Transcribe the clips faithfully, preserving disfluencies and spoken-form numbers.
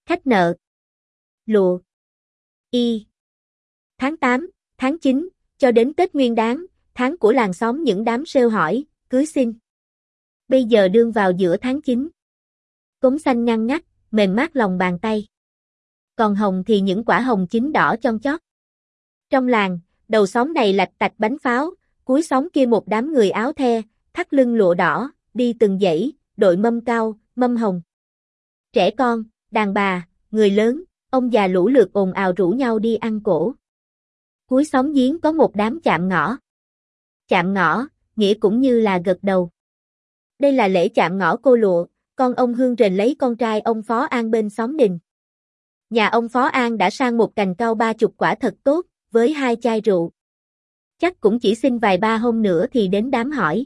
Khách nợ. Lụa. Y. Tháng tám, tháng chín, cho đến Tết Nguyên Đán, tháng của làng xóm những đám sale hỏi, cưới xin. Bây giờ đương vào giữa tháng chín. Cống xanh ngăn ngắt, mềm mát lòng bàn tay. Còn hồng thì những quả hồng chín đỏ chon chót. Trong làng, đầu xóm này lạch tạch bánh pháo, cuối xóm kia một đám người áo the, thắt lưng lụa đỏ, đi từng dãy, đội mâm cao, mâm hồng. Trẻ con, đàn bà, người lớn, ông già lũ lượt ồn ào rủ nhau đi ăn cỗ. Cuối xóm giếng có một đám chạm ngõ. Chạm ngõ, nghĩa cũng như là gật đầu. Đây là lễ chạm ngõ cô lụa, con ông Hương Rền lấy con trai ông Phó An bên xóm đình. Nhà ông Phó An đã sang một cành cao ba chục quả thật tốt, với hai chai rượu. Chắc cũng chỉ xin vài ba hôm nữa thì đến đám hỏi.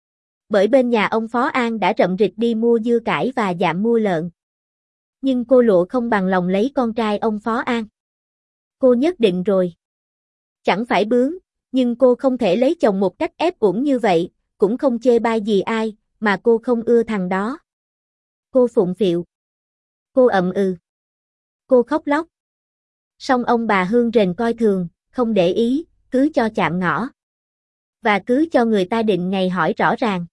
Bởi bên nhà ông Phó An đã rậm rịch đi mua dưa cải và dạm mua lợn. Nhưng cô lụa không bằng lòng lấy con trai ông Phó An. Cô nhất định rồi. Chẳng phải bướng, nhưng cô không thể lấy chồng một cách ép uổng như vậy, cũng không chê bai gì ai, mà cô không ưa thằng đó. Cô phụng phịu. Cô ậm ừ. Cô khóc lóc. Song ông bà Hương Rền coi thường, không để ý, cứ cho chạm ngõ. Và cứ cho người ta định ngày hỏi rõ ràng.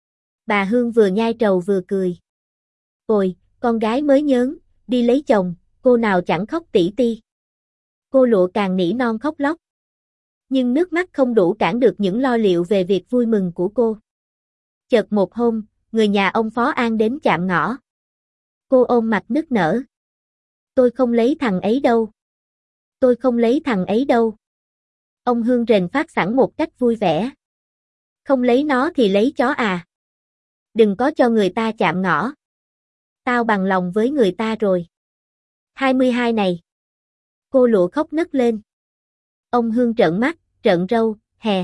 Bà Hương vừa nhai trầu vừa cười. Ôi, con gái mới nhớn, đi lấy chồng, cô nào chẳng khóc tỉ ti. Cô lụa càng nỉ non khóc lóc. Nhưng nước mắt không đủ cản được những lo liệu về việc vui mừng của cô. Chợt một hôm, người nhà ông Phó An đến chạm ngõ. Cô ôm mặt nức nở. Tôi không lấy thằng ấy đâu. Tôi không lấy thằng ấy đâu. Ông Hương Rền phát sẵn một cách vui vẻ. Không lấy nó thì lấy chó à. Đừng có cho người ta chạm ngõ. Tao bằng lòng với người ta rồi. hai mươi hai này. Cô lụa khóc nấc lên. Ông Hương trợn mắt, trợn râu, hè.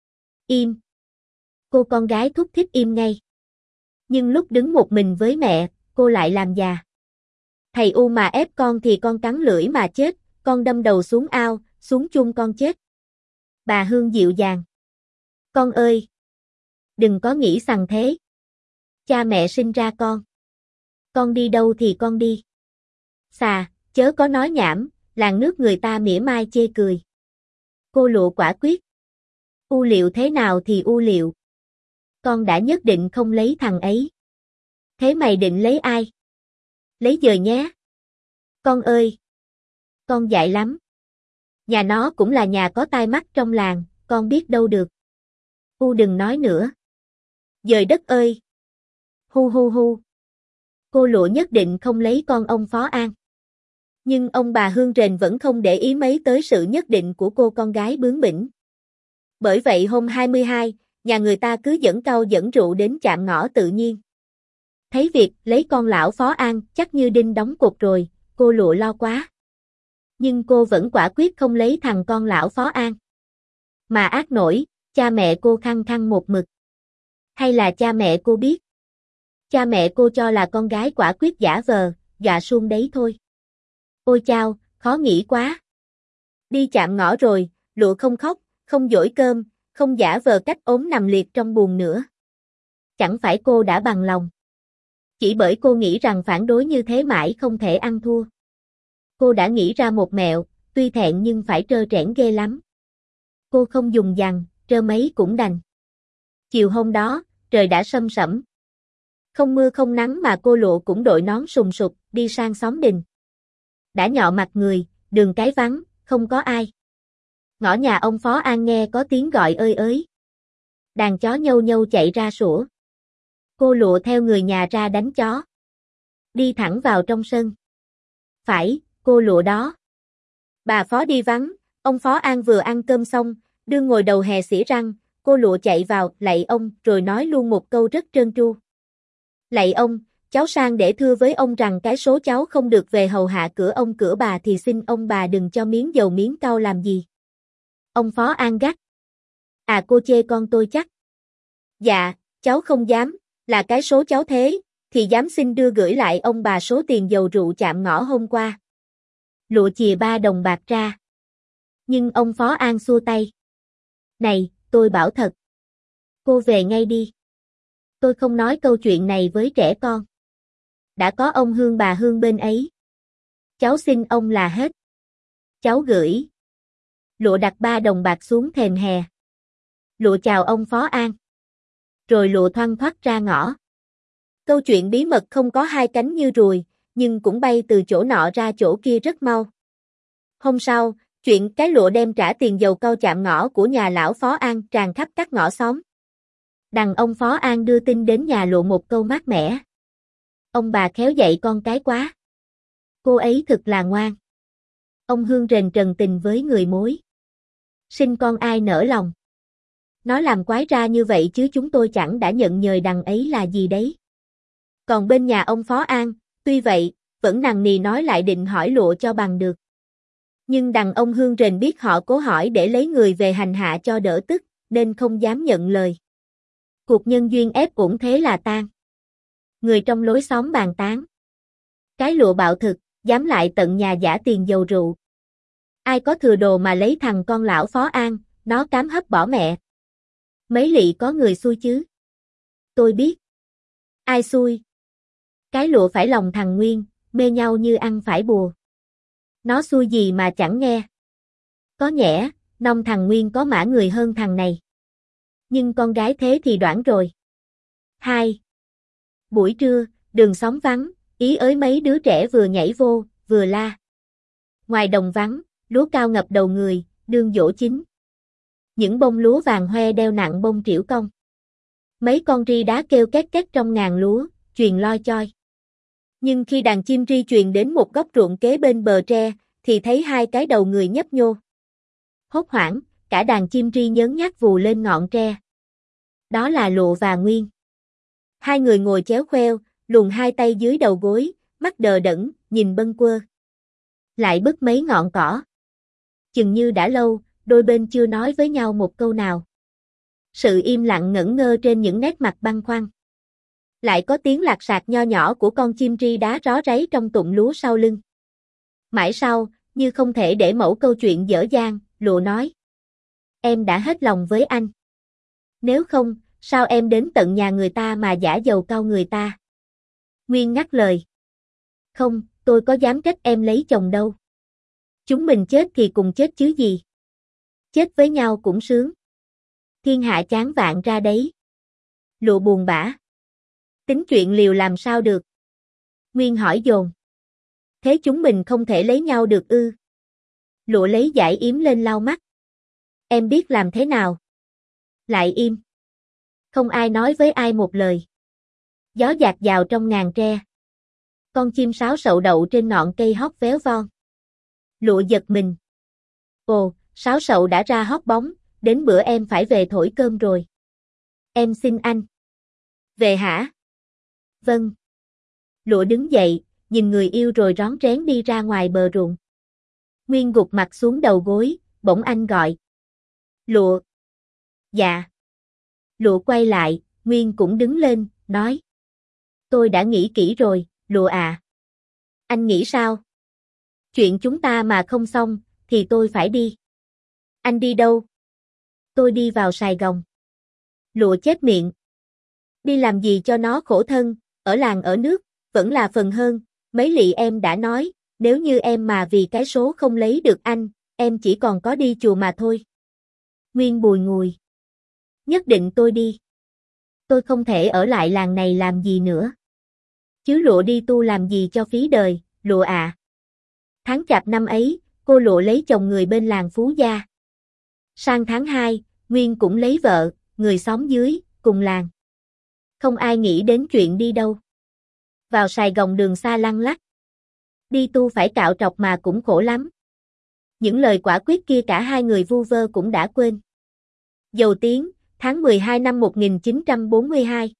Im. Cô con gái thúc thích im ngay. Nhưng lúc đứng một mình với mẹ, cô lại làm già. Thầy U mà ép con thì con cắn lưỡi mà chết, con đâm đầu xuống ao, xuống chung con chết. Bà Hương dịu dàng. Con ơi! Đừng có nghĩ sằng thế. Cha mẹ sinh ra con. Con đi đâu thì con đi. Xà, chớ có nói nhảm, làng nước người ta mỉa mai chê cười. Cô lụa quả quyết. U liệu thế nào thì u liệu. Con đã nhất định không lấy thằng ấy. Thế mày định lấy ai? Lấy dời nhé. Con ơi! Con dại lắm. Nhà nó cũng là nhà có tai mắt trong làng, con biết đâu được. U đừng nói nữa. Dời đất ơi! Hu hu hu. Cô lụa nhất định không lấy con ông Phó An. Nhưng ông bà Hương Rền vẫn không để ý mấy tới sự nhất định của cô con gái bướng bỉnh. Bởi vậy hôm hai mươi hai, nhà người ta cứ dẫn cau dẫn rượu đến chạm ngõ tự nhiên. Thấy việc lấy con lão Phó An chắc như đinh đóng cột rồi, cô lụa lo quá. Nhưng cô vẫn quả quyết không lấy thằng con lão Phó An. Mà ác nổi, cha mẹ cô khăng khăng một mực. Hay là cha mẹ cô biết? Cha mẹ cô cho là con gái quả quyết giả vờ, dọa suông đấy thôi. Ôi chao, khó nghĩ quá. Đi chạm ngõ rồi, lụa không khóc, không dỗi cơm, không giả vờ cách ốm nằm liệt trong buồng nữa. Chẳng phải cô đã bằng lòng. Chỉ bởi cô nghĩ rằng phản đối như thế mãi không thể ăn thua. Cô đã nghĩ ra một mẹo, tuy thẹn nhưng phải trơ trẽn ghê lắm. Cô không dùng dằn, trơ mấy cũng đành. Chiều hôm đó, trời đã sâm sẩm. Không mưa không nắng mà cô lụa cũng đội nón sùng sục, đi sang xóm đình. Đã nhọ mặt người, đường cái vắng, không có ai. Ngõ nhà ông Phó An nghe có tiếng gọi ơi ới. Đàn chó nhâu nhâu chạy ra sủa. Cô lụa theo người nhà ra đánh chó. Đi thẳng vào trong sân. Phải, cô lụa đó. Bà Phó đi vắng, ông Phó An vừa ăn cơm xong, đương ngồi đầu hè xỉa răng, cô lụa chạy vào, lạy ông, rồi nói luôn một câu rất trơn tru. Lạy ông, cháu sang để thưa với ông rằng cái số cháu không được về hầu hạ cửa ông cửa bà thì xin ông bà đừng cho miếng dầu miếng cau làm gì. Ông Phó An gắt. À cô chê con tôi chắc. Dạ, cháu không dám, là cái số cháu thế, thì dám xin đưa gửi lại ông bà số tiền dầu rượu chạm ngõ hôm qua. Lụa chìa ba đồng bạc ra. Nhưng ông Phó An xua tay. Này, tôi bảo thật. Cô về ngay đi. Tôi không nói câu chuyện này với trẻ con. Đã có ông Hương bà Hương bên ấy. Cháu xin ông là hết. Cháu gửi. Lụa đặt ba đồng bạc xuống thềm hè. Lụa chào ông Phó An. Rồi lụa thoăn thoắt ra ngõ. Câu chuyện bí mật không có hai cánh như ruồi, nhưng cũng bay từ chỗ nọ ra chỗ kia rất mau. Hôm sau, chuyện cái lụa đem trả tiền dầu câu chạm ngõ của nhà lão Phó An tràn khắp các ngõ xóm. Đằng ông Phó An đưa tin đến nhà lụa một câu mát mẻ. Ông bà khéo dạy con cái quá. Cô ấy thực là ngoan. Ông Hương rền trần tình với người mối. Sinh con ai nỡ lòng. Nó làm quái ra như vậy chứ chúng tôi chẳng đã nhận nhời đằng ấy là gì đấy. Còn bên nhà ông Phó An, tuy vậy, vẫn nằng nì nói lại định hỏi lụa cho bằng được. Nhưng đằng ông Hương rền biết họ cố hỏi để lấy người về hành hạ cho đỡ tức, nên không dám nhận lời. Cuộc nhân duyên ép uổng thế là tan. Người trong lối xóm bàn tán. Cái lụa bạo thực, dám lại tận nhà giả tiền dầu rượu. Ai có thừa đồ mà lấy thằng con lão Phó An, nó cám hấp bỏ mẹ. Mấy lị có người xui chứ? Tôi biết. Ai xui? Cái lụa phải lòng thằng Nguyên, mê nhau như ăn phải bùa. Nó xui gì mà chẳng nghe. Có nhẽ, nông thằng Nguyên có mã người hơn thằng này. Nhưng con gái thế thì đoản rồi. Hai. Buổi trưa, đường xóm vắng, ý ới mấy đứa trẻ vừa nhảy vô, vừa la. Ngoài đồng vắng, lúa cao ngập đầu người, đương dỗ chín. Những bông lúa vàng hoe đeo nặng bông triểu cong. Mấy con ri đá kêu két két trong ngàn lúa, truyền loi choi. Nhưng khi đàn chim ri truyền đến một góc ruộng kế bên bờ tre, thì thấy hai cái đầu người nhấp nhô. Hốt hoảng, cả đàn chim ri nhớn nhác vù lên ngọn tre. Đó là Lụa và Nguyên. Hai người ngồi chéo khoeo, luồn hai tay dưới đầu gối, mắt đờ đẫn, nhìn bâng quơ. Lại bứt mấy ngọn cỏ. Chừng như đã lâu, đôi bên chưa nói với nhau một câu nào. Sự im lặng ngẩn ngơ trên những nét mặt băn khoăn. Lại có tiếng lạc sạc nho nhỏ của con chim ri đá ró ráy trong tụm lúa sau lưng. Mãi sau, như không thể để mẩu câu chuyện dở dang, Lụa nói. Em đã hết lòng với anh. Nếu không, sao em đến tận nhà người ta mà giả dầu cau người ta? Nguyên ngắt lời. Không, tôi có dám trách em lấy chồng đâu. Chúng mình chết thì cùng chết chứ gì. Chết với nhau cũng sướng. Thiên hạ chán vạn ra đấy. Lụa buồn bã. Tính chuyện liều làm sao được? Nguyên hỏi dồn. Thế chúng mình không thể lấy nhau được ư? Lụa lấy dải yếm lên lau mắt. Em biết làm thế nào? Lại im. Không ai nói với ai một lời. Gió dạt vào trong ngàn tre. Con chim sáo sậu đậu trên ngọn cây hót véo von. Lụa giật mình. Ồ, sáo sậu đã ra hót bóng, đến bữa em phải về thổi cơm rồi. Em xin anh. Về hả? Vâng. Lụa đứng dậy, nhìn người yêu rồi rón rén đi ra ngoài bờ ruộng. Nguyên gục mặt xuống đầu gối, bỗng anh gọi. Lụa. Dạ. Lụa quay lại, Nguyên cũng đứng lên, nói. Tôi đã nghĩ kỹ rồi, Lụa à. Anh nghĩ sao? Chuyện chúng ta mà không xong, thì tôi phải đi. Anh đi đâu? Tôi đi vào Sài Gòn. Lụa chép miệng. Đi làm gì cho nó khổ thân, ở làng ở nước, vẫn là phần hơn. Mấy lị em đã nói, nếu như em mà vì cái số không lấy được anh, em chỉ còn có đi chùa mà thôi. Nguyên bùi ngùi. Nhất định tôi đi. Tôi không thể ở lại làng này làm gì nữa. Chứ Lụa đi tu làm gì cho phí đời, Lụa à. Tháng chạp năm ấy, cô Lụa lấy chồng người bên làng Phú Gia. Sang tháng hai, Nguyên cũng lấy vợ, người xóm dưới, cùng làng. Không ai nghĩ đến chuyện đi đâu. Vào Sài Gòn đường xa lăng lắc. Đi tu phải cạo trọc mà cũng khổ lắm. Những lời quả quyết kia cả hai người vu vơ cũng đã quên. Dầu Tiếng, tháng mười hai năm một nghìn chín trăm bốn mươi hai.